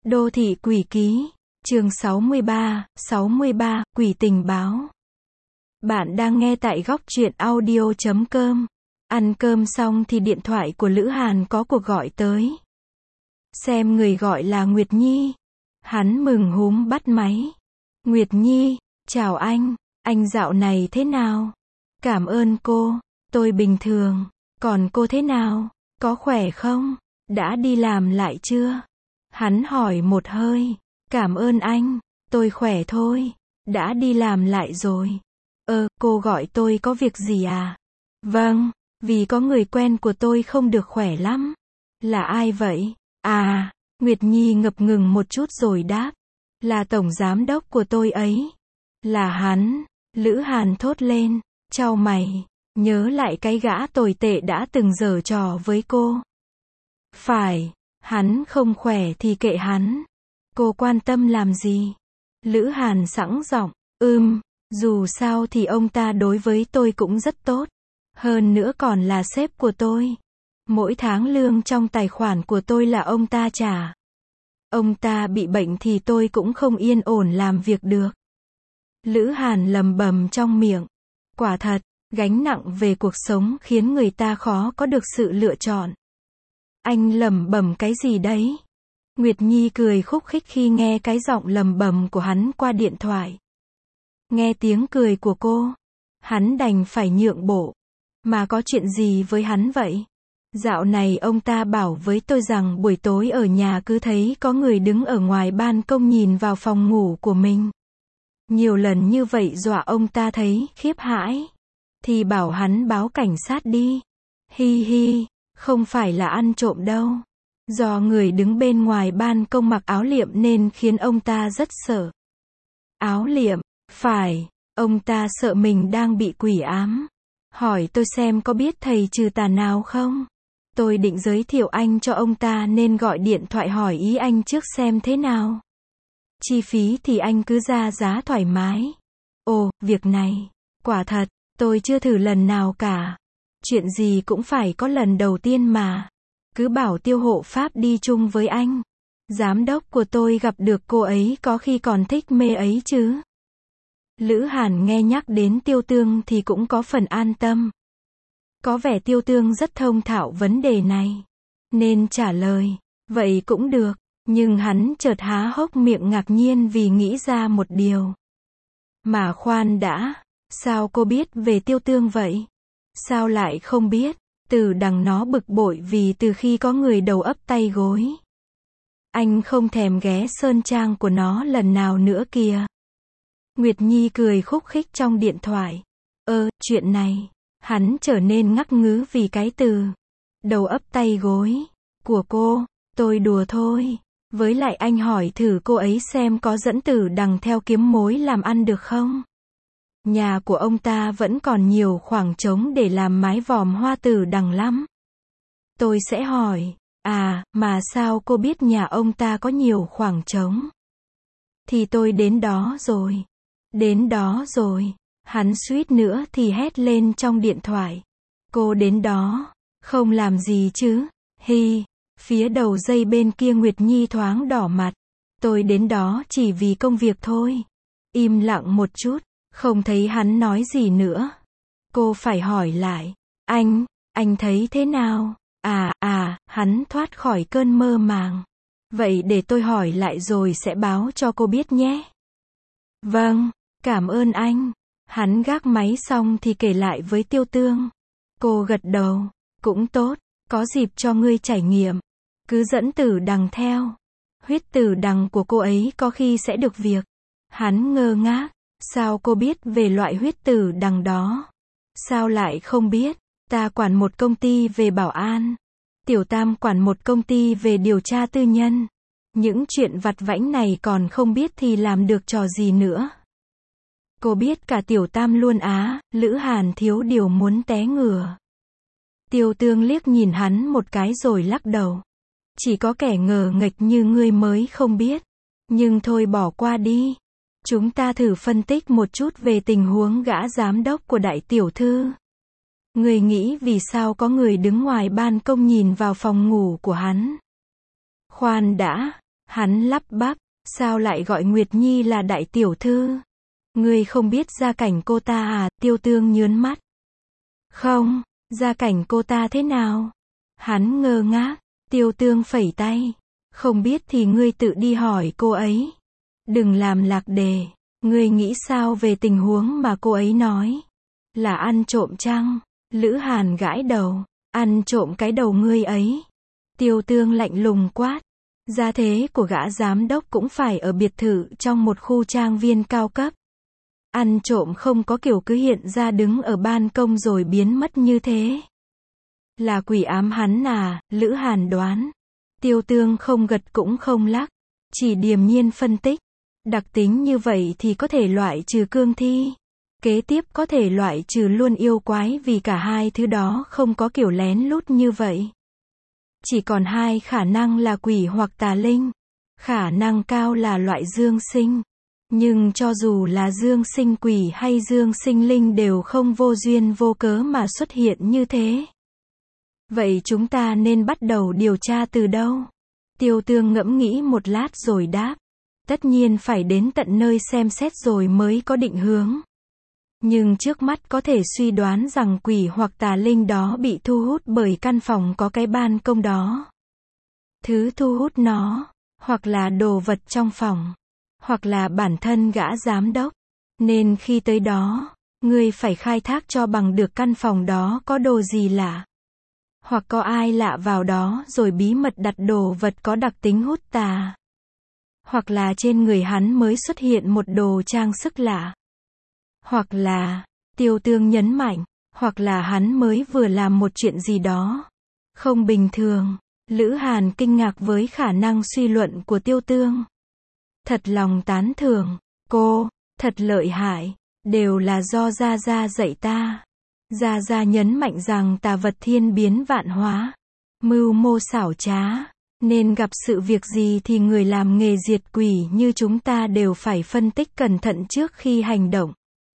Đô thị quỷ ký, chương 63, quỷ tình báo. Bạn đang nghe tại góc truyện audio.com. Ăn cơm xong thì điện thoại của Lữ Hàn có cuộc gọi tới. Xem người gọi là Nguyệt Nhi. Hắn mừng húm bắt máy. Nguyệt Nhi, chào anh dạo này thế nào? Cảm ơn cô, tôi bình thường. Còn cô thế nào? Có khỏe không? Đã đi làm lại chưa? Hắn hỏi một hơi. Cảm ơn anh, tôi khỏe thôi. Đã đi làm lại rồi. Cô gọi tôi có việc gì à? Vâng, vì có người quen của tôi không được khỏe lắm. Là ai vậy? À, Nguyệt Nhi ngập ngừng một chút rồi đáp. Là tổng giám đốc của tôi ấy. Là hắn, Lữ Hàn thốt lên, chau mày, nhớ lại cái gã tồi tệ đã từng giở trò với cô. Phải, hắn không khỏe thì kệ hắn. Cô quan tâm làm gì? Lữ Hàn sẵn giọng, dù sao thì ông ta đối với tôi cũng rất tốt. Hơn nữa còn là sếp của tôi. Mỗi tháng lương trong tài khoản của tôi là ông ta trả. Ông ta bị bệnh thì tôi cũng không yên ổn làm việc được. Lữ Hàn lầm bầm trong miệng. Quả thật, gánh nặng về cuộc sống khiến người ta khó có được sự lựa chọn. Anh lầm bầm cái gì đấy? Nguyệt Nhi cười khúc khích khi nghe cái giọng lầm bầm của hắn qua điện thoại. Nghe tiếng cười của cô, hắn đành phải nhượng bộ. Mà có chuyện gì với hắn vậy? Dạo này ông ta bảo với tôi rằng buổi tối ở nhà cứ thấy có người đứng ở ngoài ban công nhìn vào phòng ngủ của mình. Nhiều lần như vậy dọa ông ta thấy khiếp hãi. Thì bảo hắn báo cảnh sát đi. Hi hi, không phải là ăn trộm đâu. Do người đứng bên ngoài ban công mặc áo liệm nên khiến ông ta rất sợ. Áo liệm, phải, ông ta sợ mình đang bị quỷ ám. Hỏi tôi xem có biết thầy trừ tà nào không? Tôi định giới thiệu anh cho ông ta nên gọi điện thoại hỏi ý anh trước xem thế nào. Chi phí thì anh cứ ra giá thoải mái. Ồ, việc này, quả thật, tôi chưa thử lần nào cả. Chuyện gì cũng phải có lần đầu tiên mà. Cứ bảo Tiêu hộ pháp đi chung với anh. Giám đốc của tôi gặp được cô ấy có khi còn thích mê ấy chứ. Lữ Hàn nghe nhắc đến Tiêu Tương thì cũng có phần an tâm. Có vẻ Tiêu Tương rất thông thạo vấn đề này. Nên trả lời, vậy cũng được. Nhưng hắn chợt há hốc miệng ngạc nhiên vì nghĩ ra một điều. Mà khoan đã, sao cô biết về Tiêu Tương vậy? Sao lại không biết? Từ đằng nó bực bội vì từ khi có người đầu ấp tay gối. Anh không thèm ghé sơn trang của nó lần nào nữa kìa. Nguyệt Nhi cười khúc khích trong điện thoại. Chuyện này, hắn trở nên ngắc ngứ vì cái từ đầu ấp tay gối của cô. Tôi đùa thôi. Với lại anh hỏi thử cô ấy xem có dẫn Tử Đằng theo kiếm mối làm ăn được không? Nhà của ông ta vẫn còn nhiều khoảng trống để làm mái vòm hoa Tử Đằng lắm. Tôi sẽ hỏi, mà sao cô biết nhà ông ta có nhiều khoảng trống? Thì tôi đến đó rồi. Đến đó rồi. Hắn suýt nữa thì hét lên trong điện thoại. Cô đến đó, không làm gì chứ? Hi. Phía đầu dây bên kia Nguyệt Nhi thoáng đỏ mặt. Tôi đến đó chỉ vì công việc thôi. Im lặng một chút, không thấy hắn nói gì nữa. Cô phải hỏi lại. Anh thấy thế nào? Hắn thoát khỏi cơn mơ màng. Vậy để tôi hỏi lại rồi sẽ báo cho cô biết nhé. Vâng, cảm ơn anh. Hắn gác máy xong thì kể lại với Tiêu Tương. Cô gật đầu. Cũng tốt, có dịp cho ngươi trải nghiệm. Cứ dẫn Tử Đằng theo. Huyết Tử Đằng của cô ấy có khi sẽ được việc. Hắn ngơ ngác. Sao cô biết về loại huyết Tử Đằng đó? Sao lại không biết? Ta quản một công ty về bảo an. Tiểu Tam quản một công ty về điều tra tư nhân. Những chuyện vặt vãnh này còn không biết thì làm được trò gì nữa. Cô biết cả Tiểu Tam luôn á. Lữ Hàn thiếu điều muốn té ngửa. Tiêu Tương liếc nhìn hắn một cái rồi lắc đầu. Chỉ có kẻ ngờ nghệch như ngươi mới không biết. Nhưng thôi bỏ qua đi. Chúng ta thử phân tích một chút về tình huống gã giám đốc của đại tiểu thư. Ngươi nghĩ vì sao có người đứng ngoài ban công nhìn vào phòng ngủ của hắn? Khoan đã, Hắn lắp bắp, sao lại gọi Nguyệt Nhi là đại tiểu thư? Ngươi không biết gia cảnh cô ta à? Tiêu Tương nhớn mắt. Không, gia cảnh cô ta thế nào? Hắn ngơ ngác. Tiêu Tương phẩy tay. Không biết thì ngươi tự đi hỏi cô ấy. Đừng làm lạc đề. Ngươi nghĩ sao về tình huống mà cô ấy nói? Là ăn trộm chăng? Lữ Hàn gãi đầu. Ăn trộm cái đầu ngươi ấy. Tiêu Tương lạnh lùng quát. Gia thế của gã giám đốc cũng phải ở biệt thự trong một khu trang viên cao cấp. Ăn trộm không có kiểu cứ hiện ra đứng ở ban công rồi biến mất như thế. Là quỷ ám hắn à? Lữ Hàn đoán. Tiêu Tương không gật cũng không lắc. Chỉ điềm nhiên phân tích. Đặc tính như vậy thì có thể loại trừ cương thi. Kế tiếp có thể loại trừ luôn yêu quái vì cả hai thứ đó không có kiểu lén lút như vậy. Chỉ còn hai khả năng là quỷ hoặc tà linh. Khả năng cao là loại dương sinh. Nhưng cho dù là dương sinh quỷ hay dương sinh linh đều không vô duyên vô cớ mà xuất hiện như thế. Vậy chúng ta nên bắt đầu điều tra từ đâu? Tiêu Tương ngẫm nghĩ một lát rồi đáp. Tất nhiên phải đến tận nơi xem xét rồi mới có định hướng. Nhưng trước mắt có thể suy đoán rằng quỷ hoặc tà linh đó bị thu hút bởi căn phòng có cái ban công đó. Thứ thu hút nó, hoặc là đồ vật trong phòng, hoặc là bản thân gã giám đốc. Nên khi tới đó, ngươi phải khai thác cho bằng được căn phòng đó có đồ gì lạ. Hoặc có ai lạ vào đó rồi bí mật đặt đồ vật có đặc tính hút tà. Hoặc là trên người hắn mới xuất hiện một đồ trang sức lạ. Hoặc là, Tiêu Tương nhấn mạnh, hoặc là hắn mới vừa làm một chuyện gì đó không bình thường. Lữ Hàn kinh ngạc với khả năng suy luận của Tiêu Tương. Thật lòng tán thưởng, cô, thật lợi hại, đều là do Gia Gia dạy ta. Gia Gia nhấn mạnh rằng tà vật thiên biến vạn hóa, mưu mô xảo trá, nên gặp sự việc gì thì người làm nghề diệt quỷ như chúng ta đều phải phân tích cẩn thận trước khi hành động.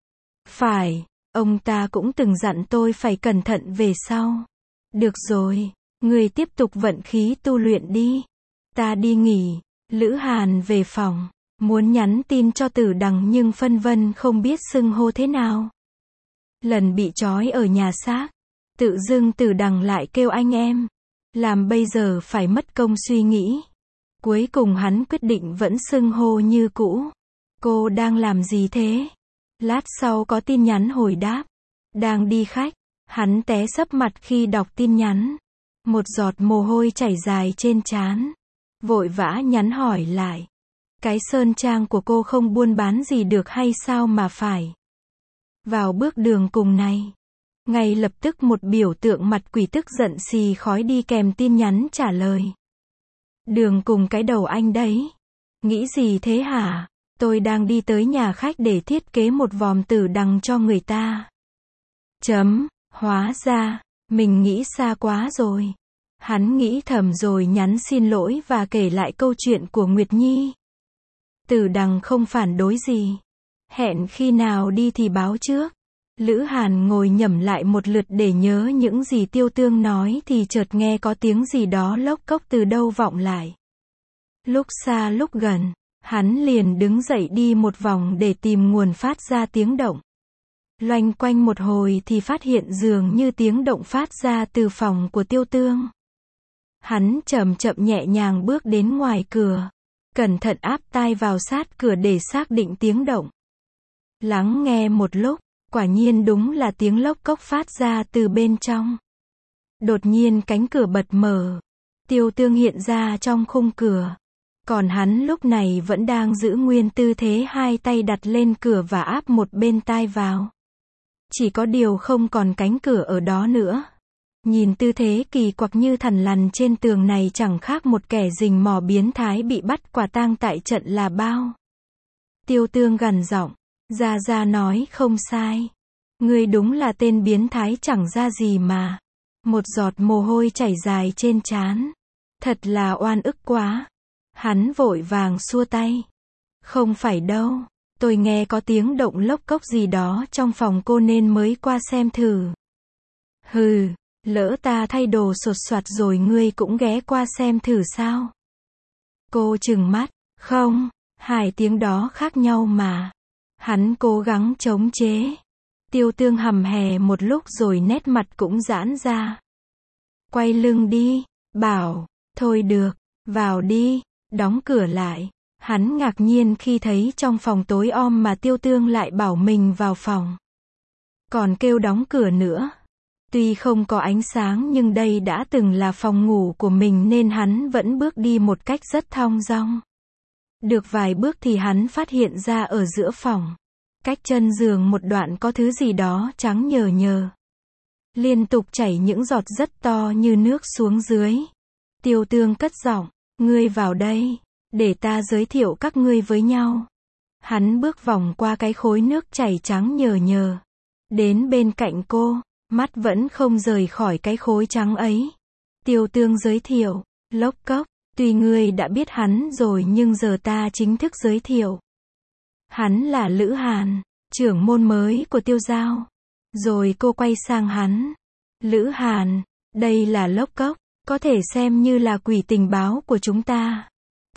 Phải, ông ta cũng từng dặn tôi phải cẩn thận về sau. Được rồi, người tiếp tục vận khí tu luyện đi. Ta đi nghỉ. Lữ Hàn về phòng, muốn nhắn tin cho Tử Đằng nhưng phân vân không biết xưng hô thế nào. Lần bị trói ở nhà xác, tự dưng Tử Đằng lại kêu anh em. Làm bây giờ phải mất công suy nghĩ. Cuối cùng hắn quyết định vẫn xưng hô như cũ. Cô đang làm gì thế? Lát sau có tin nhắn hồi đáp. Đang đi khách. Hắn té sấp mặt khi đọc tin nhắn. Một giọt mồ hôi chảy dài trên trán. Vội vã nhắn hỏi lại. Cái sơn trang của cô không buôn bán gì được hay sao mà phải vào bước đường cùng này? Ngay lập tức một biểu tượng mặt quỷ tức giận xì khói đi kèm tin nhắn trả lời. Đường cùng cái đầu anh đấy. Nghĩ gì thế hả? Tôi đang đi tới nhà khách để thiết kế một vòm Tử Đằng cho người ta. Hóa ra, mình nghĩ xa quá rồi. Hắn nghĩ thầm rồi nhắn xin lỗi và kể lại câu chuyện của Nguyệt Nhi. Tử Đằng không phản đối gì. Hẹn khi nào đi thì báo trước. Lữ Hàn ngồi nhẩm lại một lượt để nhớ những gì Tiêu Tương nói thì chợt nghe có tiếng gì đó lốc cốc từ đâu vọng lại. Lúc xa lúc gần, hắn liền đứng dậy đi một vòng để tìm nguồn phát ra tiếng động. Loanh quanh một hồi thì phát hiện dường như tiếng động phát ra từ phòng của Tiêu Tương. Hắn chậm chậm nhẹ nhàng bước đến ngoài cửa, cẩn thận áp tai vào sát cửa để xác định tiếng động. Lắng nghe một lúc, quả nhiên đúng là tiếng lốc cốc phát ra từ bên trong. Đột nhiên cánh cửa bật mở. Tiêu Tương hiện ra trong khung cửa. Còn hắn lúc này vẫn đang giữ nguyên tư thế hai tay đặt lên cửa và áp một bên tai vào. Chỉ có điều không còn cánh cửa ở đó nữa. Nhìn tư thế kỳ quặc như thằn lằn trên tường này chẳng khác một kẻ rình mò biến thái bị bắt quả tang tại trận là bao. Tiêu Tương gằn giọng. Gia Gia nói không sai. Ngươi đúng là tên biến thái chẳng ra gì mà. Một giọt mồ hôi chảy dài trên trán. Thật là oan ức quá. Hắn vội vàng xua tay. Không phải đâu. Tôi nghe có tiếng động lốc cốc gì đó trong phòng cô nên mới qua xem thử. Hừ, lỡ ta thay đồ sột soạt rồi ngươi cũng ghé qua xem thử sao? Cô trừng mắt, không, hai tiếng đó khác nhau mà. Hắn cố gắng chống chế. Tiêu Tương hầm hè một lúc rồi nét mặt cũng giãn ra. Quay lưng đi, bảo, thôi được, vào đi, đóng cửa lại. Hắn ngạc nhiên khi thấy trong phòng tối om mà Tiêu Tương lại bảo mình vào phòng. Còn kêu đóng cửa nữa. Tuy không có ánh sáng nhưng đây đã từng là phòng ngủ của mình nên hắn vẫn bước đi một cách rất thong dong. Được vài bước thì hắn phát hiện ra ở giữa phòng, cách chân giường một đoạn có thứ gì đó trắng nhờ nhờ. Liên tục chảy những giọt rất to như nước xuống dưới. Tiêu Tương cất giọng, ngươi vào đây, để ta giới thiệu các ngươi với nhau. Hắn bước vòng qua cái khối nước chảy trắng nhờ nhờ. Đến bên cạnh cô, mắt vẫn không rời khỏi cái khối trắng ấy. Tiêu Tương giới thiệu, lốc cốc, tuy ngươi đã biết hắn rồi nhưng giờ ta chính thức giới thiệu. Hắn là Lữ Hàn, trưởng môn mới của Tiêu Giao. Rồi cô quay sang hắn. Lữ Hàn, đây là lốc cốc, có thể xem như là quỷ tình báo của chúng ta.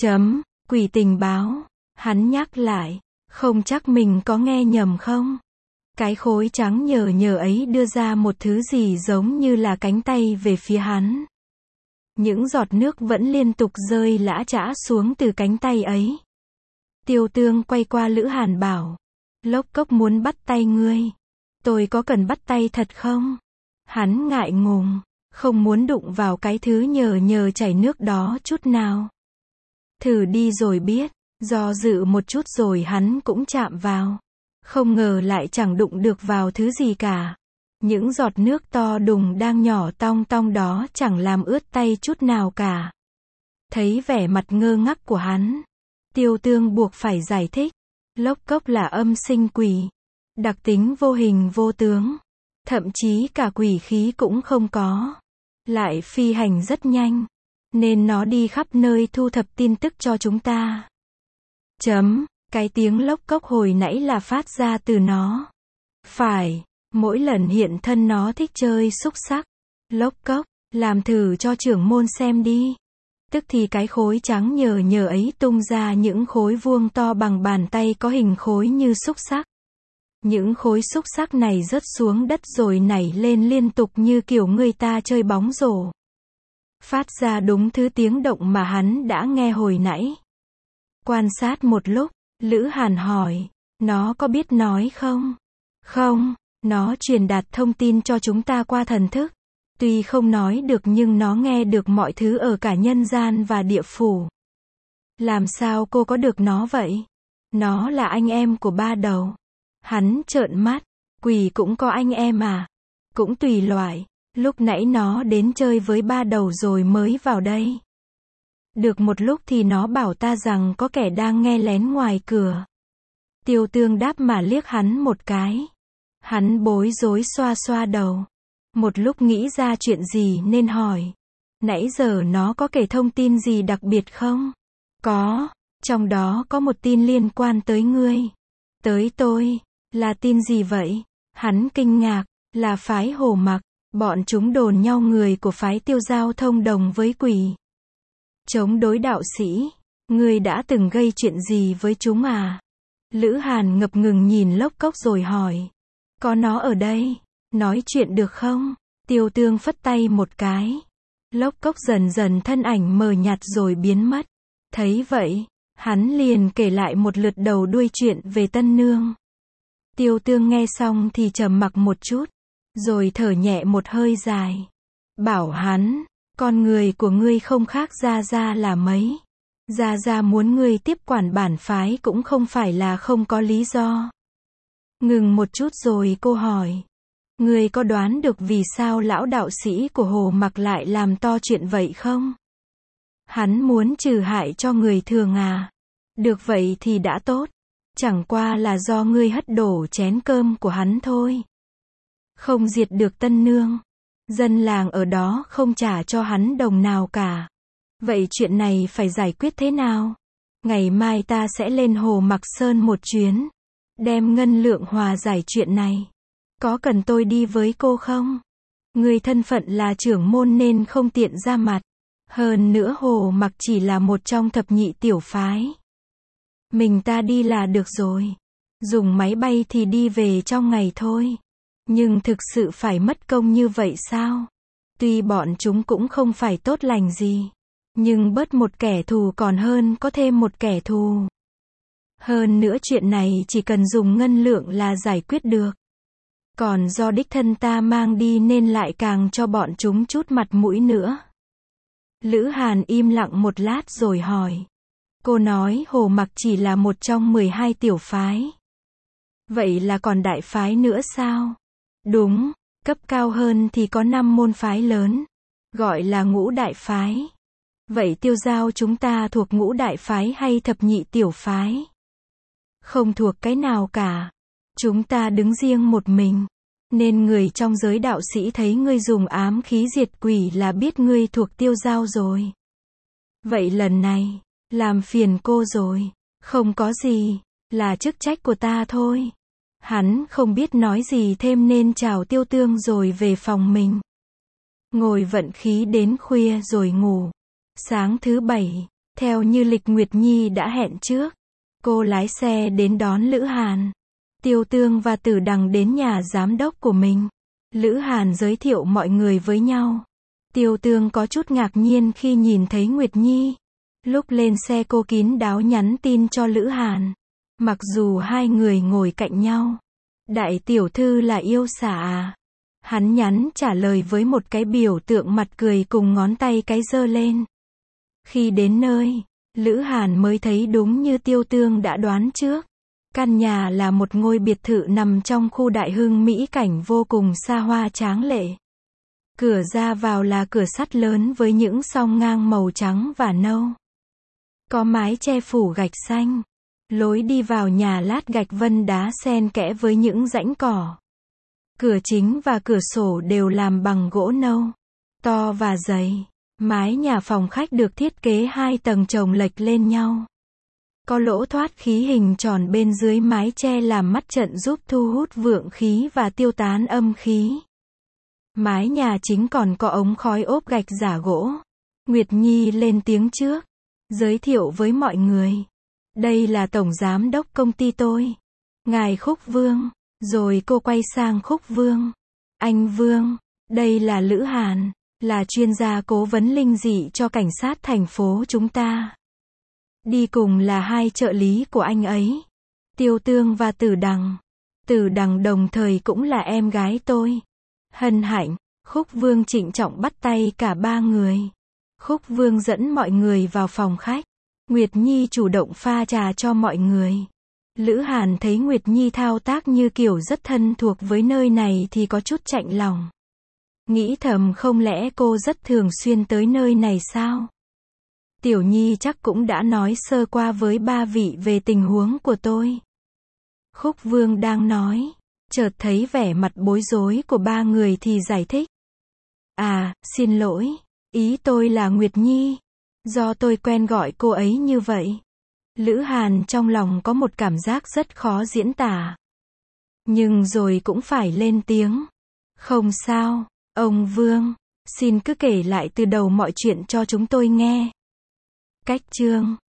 Quỷ tình báo. Hắn nhắc lại, không chắc mình có nghe nhầm không? Cái khối trắng nhờ nhờ ấy đưa ra một thứ gì giống như là cánh tay về phía hắn. Những giọt nước vẫn liên tục rơi lã chã xuống từ cánh tay ấy. Tiêu Tương quay qua Lữ Hàn bảo, lốc cốc muốn bắt tay ngươi. Tôi có cần bắt tay thật không? Hắn ngại ngùng, không muốn đụng vào cái thứ nhờ nhờ chảy nước đó chút nào. Thử đi rồi biết. Do dự một chút rồi hắn cũng chạm vào. Không ngờ lại chẳng đụng được vào thứ gì cả. Những giọt nước to đùng đang nhỏ tong tong đó chẳng làm ướt tay chút nào cả. Thấy vẻ mặt ngơ ngác của hắn, Tiêu Tương buộc phải giải thích. Lốc cốc là âm sinh quỷ. Đặc tính vô hình vô tướng. Thậm chí cả quỷ khí cũng không có. Lại phi hành rất nhanh. Nên nó đi khắp nơi thu thập tin tức cho chúng ta. Cái tiếng lốc cốc hồi nãy là phát ra từ nó. Phải, mỗi lần hiện thân nó thích chơi xúc xắc. Lốc cốc, làm thử cho trưởng môn xem đi. Tức thì cái khối trắng nhờ nhờ ấy tung ra những khối vuông to bằng bàn tay có hình khối như xúc xắc. Những khối xúc xắc này rớt xuống đất rồi nảy lên liên tục như kiểu người ta chơi bóng rổ. Phát ra đúng thứ tiếng động mà hắn đã nghe hồi nãy. Quan sát một lúc, Lữ Hàn hỏi, nó có biết nói không? Không, nó truyền đạt thông tin cho chúng ta qua thần thức. Tuy không nói được nhưng nó nghe được mọi thứ ở cả nhân gian và địa phủ. Làm sao cô có được nó vậy? Nó là anh em của ba đầu. Hắn trợn mắt, quỷ cũng có anh em à? Cũng tùy loại, lúc nãy nó đến chơi với ba đầu rồi mới vào đây. Được một lúc thì nó bảo ta rằng có kẻ đang nghe lén ngoài cửa. Tiêu Tương đáp mà liếc hắn một cái. Hắn bối rối xoa xoa đầu. Một lúc nghĩ ra chuyện gì nên hỏi. Nãy giờ nó có kể thông tin gì đặc biệt không? Có, trong đó có một tin liên quan tới ngươi. Tới tôi, là tin gì vậy? Hắn kinh ngạc, là phái Hồ Mặc. Bọn chúng đồn nhau người của phái Tiêu Giao thông đồng với quỷ. Chống đối đạo sĩ. Ngươi đã từng gây chuyện gì với chúng à? Lữ Hàn ngập ngừng nhìn lốc cốc rồi hỏi. Có nó ở đây, nói chuyện được không? Tiêu Tương phất tay một cái. Lốc cốc dần dần thân ảnh mờ nhạt rồi biến mất. Thấy vậy, hắn liền kể lại một lượt đầu đuôi chuyện về Tân Nương. Tiêu Tương nghe xong thì trầm mặc một chút, rồi thở nhẹ một hơi dài. Bảo hắn, con người của ngươi không khác Gia Gia là mấy. Gia Gia muốn ngươi tiếp quản bản phái cũng không phải là không có lý do. Ngừng một chút rồi cô hỏi. Ngươi có đoán được vì sao lão đạo sĩ của Hồ Mặc lại làm to chuyện vậy không? Hắn muốn trừ hại cho người thường à? Được vậy thì đã tốt. Chẳng qua là do ngươi hất đổ chén cơm của hắn thôi. Không diệt được Tân Nương. Dân làng ở đó không trả cho hắn đồng nào cả. Vậy chuyện này phải giải quyết thế nào? Ngày mai ta sẽ lên Hồ Mặc Sơn một chuyến. Đem ngân lượng hòa giải chuyện này. Có cần tôi đi với cô không? Người thân phận là trưởng môn nên không tiện ra mặt. Hơn nữa Hồ Mặc chỉ là một trong thập nhị tiểu phái. Mình ta đi là được rồi. Dùng máy bay thì đi về trong ngày thôi. Nhưng thực sự phải mất công như vậy sao? Tuy bọn chúng cũng không phải tốt lành gì. Nhưng bớt một kẻ thù còn hơn có thêm một kẻ thù. Hơn nữa chuyện này chỉ cần dùng ngân lượng là giải quyết được. Còn do đích thân ta mang đi nên lại càng cho bọn chúng chút mặt mũi nữa. Lữ Hàn im lặng một lát rồi hỏi. Cô nói Hồ Mặc chỉ là một trong 12 tiểu phái. Vậy là còn đại phái nữa sao? Đúng, cấp cao hơn thì có 5 môn phái lớn. Gọi là ngũ đại phái. Vậy Tiêu Giao chúng ta thuộc ngũ đại phái hay thập nhị tiểu phái? Không thuộc cái nào cả. Chúng ta đứng riêng một mình. Nên người trong giới đạo sĩ thấy ngươi dùng ám khí diệt quỷ là biết ngươi thuộc Tiêu Giao rồi. Vậy lần này, làm phiền cô rồi. Không có gì, là chức trách của ta thôi. Hắn không biết nói gì thêm nên chào Tiêu Tương rồi về phòng mình. Ngồi vận khí đến khuya rồi ngủ. Sáng thứ 7, theo như lịch Nguyệt Nhi đã hẹn trước, cô lái xe đến đón Lữ Hàn. Tiêu Tương và Tử Đằng đến nhà giám đốc của mình. Lữ Hàn giới thiệu mọi người với nhau. Tiêu Tương có chút ngạc nhiên khi nhìn thấy Nguyệt Nhi. Lúc lên xe cô kín đáo nhắn tin cho Lữ Hàn. Mặc dù hai người ngồi cạnh nhau. Đại tiểu thư là yêu xả à? Hắn nhắn trả lời với một cái biểu tượng mặt cười cùng ngón tay cái giơ lên. Khi đến nơi, Lữ Hàn mới thấy đúng như Tiêu Tương đã đoán trước. Căn nhà là một ngôi biệt thự nằm trong khu Đại Hưng mỹ cảnh vô cùng xa hoa tráng lệ. Cửa ra vào là cửa sắt lớn với những song ngang màu trắng và nâu. Có mái che phủ gạch xanh. Lối đi vào nhà lát gạch vân đá xen kẽ với những rãnh cỏ. Cửa chính và cửa sổ đều làm bằng gỗ nâu, to và dày. Mái nhà phòng khách được thiết kế 2 tầng chồng lệch lên nhau. Có lỗ thoát khí hình tròn bên dưới mái che làm mắt trận giúp thu hút vượng khí và tiêu tán âm khí. Mái nhà chính còn có ống khói ốp gạch giả gỗ. Nguyệt Nhi lên tiếng trước, giới thiệu với mọi người. Đây là tổng giám đốc công ty tôi. Ngài Khúc Vương. Rồi cô quay sang Khúc Vương. Anh Vương, đây là Lữ Hàn, là chuyên gia cố vấn linh dị cho cảnh sát thành phố chúng ta. Đi cùng là 2 trợ lý của anh ấy. Tiêu Tương và Tử Đằng. Tử Đằng đồng thời cũng là em gái tôi. Hân hạnh, Khúc Vương trịnh trọng bắt tay cả 3 người. Khúc Vương dẫn mọi người vào phòng khách. Nguyệt Nhi chủ động pha trà cho mọi người. Lữ Hàn thấy Nguyệt Nhi thao tác như kiểu rất thân thuộc với nơi này thì có chút chạnh lòng. Nghĩ thầm không lẽ cô rất thường xuyên tới nơi này sao? Tiểu Nhi chắc cũng đã nói sơ qua với 3 vị về tình huống của tôi. Khúc Vương đang nói, chợt thấy vẻ mặt bối rối của 3 người thì giải thích. À, xin lỗi, ý tôi là Nguyệt Nhi. Do tôi quen gọi cô ấy như vậy. Lữ Hàn trong lòng có một cảm giác rất khó diễn tả. Nhưng rồi cũng phải lên tiếng. Không sao, ông Vương, xin cứ kể lại từ đầu mọi chuyện cho chúng tôi nghe. Cách chương